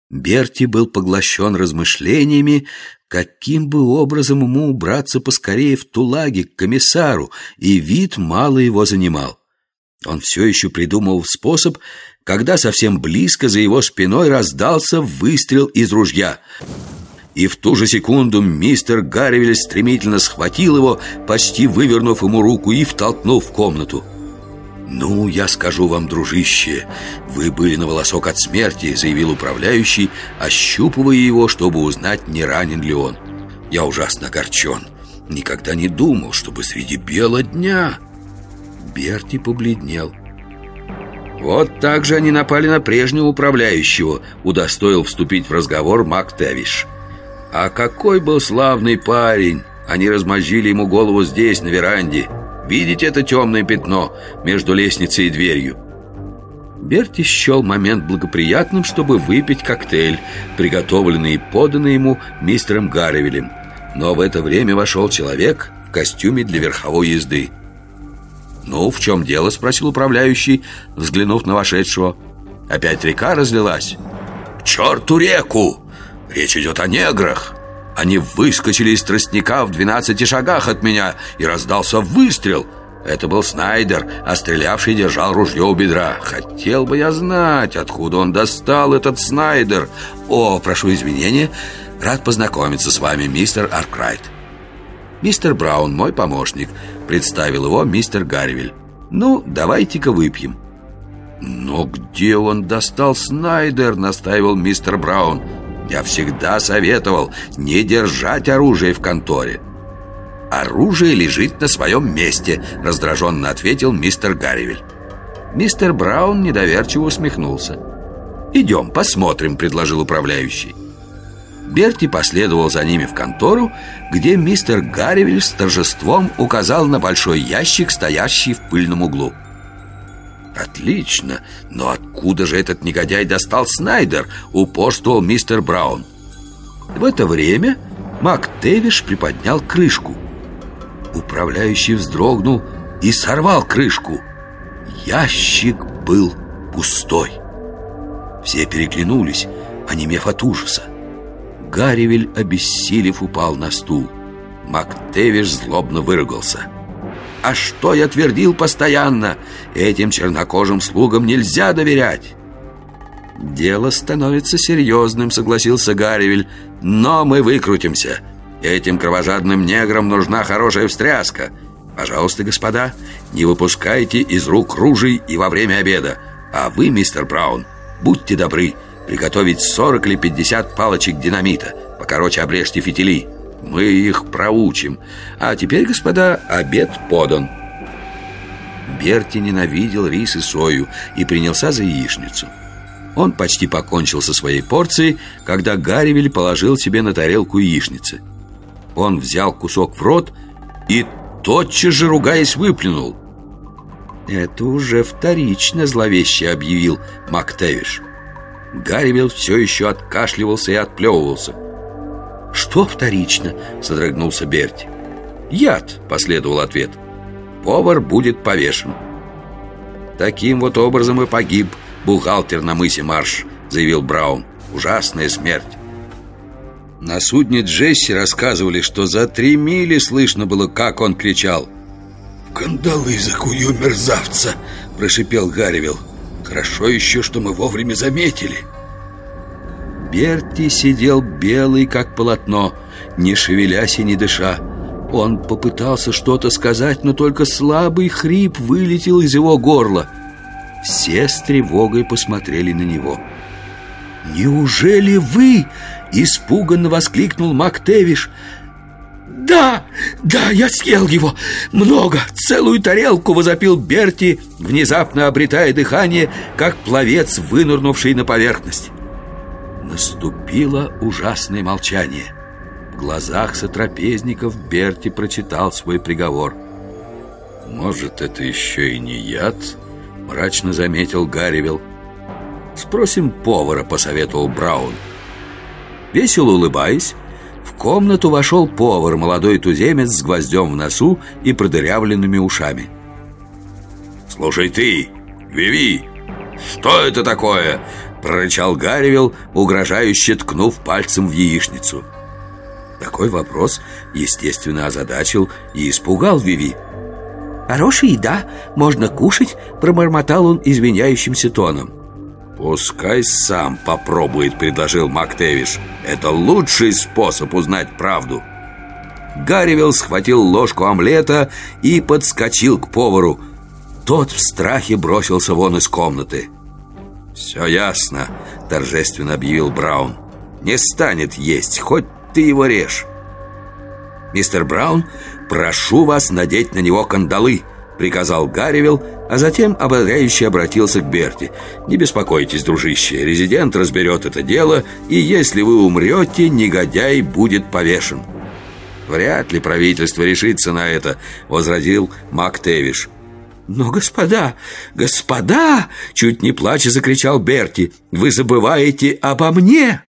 Берти был поглощен размышлениями, каким бы образом ему убраться поскорее в Тулаги к комиссару, и вид мало его занимал. Он все еще придумывал способ, когда совсем близко за его спиной раздался выстрел из ружья. И в ту же секунду мистер Гарривиль стремительно схватил его, почти вывернув ему руку, и втолкнул в комнату. «Ну, я скажу вам, дружище, вы были на волосок от смерти», — заявил управляющий, ощупывая его, чтобы узнать, не ранен ли он. «Я ужасно огорчен. Никогда не думал, чтобы среди бела дня...» Берти побледнел. «Вот так же они напали на прежнего управляющего», — удостоил вступить в разговор МакТэвиш. «А какой был славный парень! Они размозжили ему голову здесь, на веранде. Видите это темное пятно между лестницей и дверью?» Берти счел момент благоприятным, чтобы выпить коктейль, приготовленный и поданный ему мистером Гарривилем. Но в это время вошел человек в костюме для верховой езды. «Ну, в чем дело?» — спросил управляющий, взглянув на вошедшего. «Опять река разлилась?» «К черту реку! Речь идет о неграх! Они выскочили из тростника в 12 шагах от меня, и раздался выстрел. Это был Снайдер, а стрелявший держал ружье у бедра. Хотел бы я знать, откуда он достал этот Снайдер. О, прошу извинения, рад познакомиться с вами, мистер Аркрайт. Мистер Браун, мой помощник», — представил его мистер Гарривиль. «Ну, давайте-ка выпьем». «Но где он достал Снайдер?» — настаивал мистер Браун. «Я всегда советовал не держать оружие в конторе». «Оружие лежит на своем месте», — раздраженно ответил мистер Гарривиль. Мистер Браун недоверчиво усмехнулся. «Идем, посмотрим», — предложил управляющий. Берти последовал за ними в контору, где мистер Гарривиль с торжеством указал на большой ящик, стоящий в пыльном углу. «Отлично, но откуда же этот негодяй достал Снайдер?» — упорствовал мистер Браун. В это время МакТэвиш приподнял крышку. Управляющий вздрогнул и сорвал крышку. Ящик был пустой. Все переглянулись, онемев от ужаса. Гарривиль, обессилев, упал на стул. МакТэвиш злобно выругался. «А что я твердил постоянно? Этим чернокожим слугам нельзя доверять!» «Дело становится серьезным», — согласился Гарривиль. «Но мы выкрутимся. Этим кровожадным неграм нужна хорошая встряска. Пожалуйста, господа, не выпускайте из рук ружей и во время обеда. А вы, мистер Браун, будьте добры приготовить 40 или 50 палочек динамита. Покороче обрежьте фитили. Мы их проучим. А теперь, господа, обед подан». Берти ненавидел рис и сою и принялся за яичницу. Он почти покончил со своей порцией, когда Гарривиль положил себе на тарелку яичницы. Он взял кусок в рот и тотчас же, ругаясь, выплюнул. «Это уже вторично», — зловеще объявил МакТэвиш. Гарривиль все еще откашливался и отплевывался. «Что вторично?» — содрогнулся Берти. «Яд», — последовал ответ. «Повар будет повешен». «Таким вот образом и погиб бухгалтер на мысе Марш», — заявил Браун. «Ужасная смерть». На судне Джесси рассказывали, что за 3 мили слышно было, как он кричал. «В кандалы закую мерзавца!» — прошипел Гарривиль. «Хорошо еще, что мы вовремя заметили». Берти сидел белый, как полотно, не шевелясь и не дыша. Он попытался что-то сказать, но только слабый хрип вылетел из его горла. Все с тревогой посмотрели на него. «Неужели вы?» — испуганно воскликнул МакТэвиш. «Да, я съел его! Много! Целую тарелку!» — возопил Берти, внезапно обретая дыхание, как пловец, вынырнувший на поверхность. Наступило ужасное молчание. В глазах сотрапезников Берти прочитал свой приговор. «Может, это еще и не яд?» — мрачно заметил Гарривиль. «Спросим повара», — посоветовал Браун. Весело улыбаясь, в комнату вошел повар, молодой туземец с гвоздем в носу и продырявленными ушами. «Слушай ты, Виви, что это такое?» — прорычал Гарривилл, угрожающе ткнув пальцем в яичницу. Такой вопрос, естественно, озадачил и испугал Виви. «Хорошая еда, можно кушать», — пробормотал он извиняющимся тоном. «Пускай сам попробует», — предложил МакТэвиш. «Это лучший способ узнать правду». Гарривилл схватил ложку омлета и подскочил к повару. Тот в страхе бросился вон из комнаты. «Все ясно», — торжественно объявил Браун. «Не станет есть, хоть ты его режь». «Мистер Браун, прошу вас надеть на него кандалы», — приказал Гарривилл, а затем ободряюще обратился к Берти. «Не беспокойтесь, дружище, резидент разберет это дело, и если вы умрете, негодяй будет повешен». «Вряд ли правительство решится на это», — возразил МакТэвиш. «Но, господа, господа!» — чуть не плача закричал Берти. «Вы забываете обо мне!»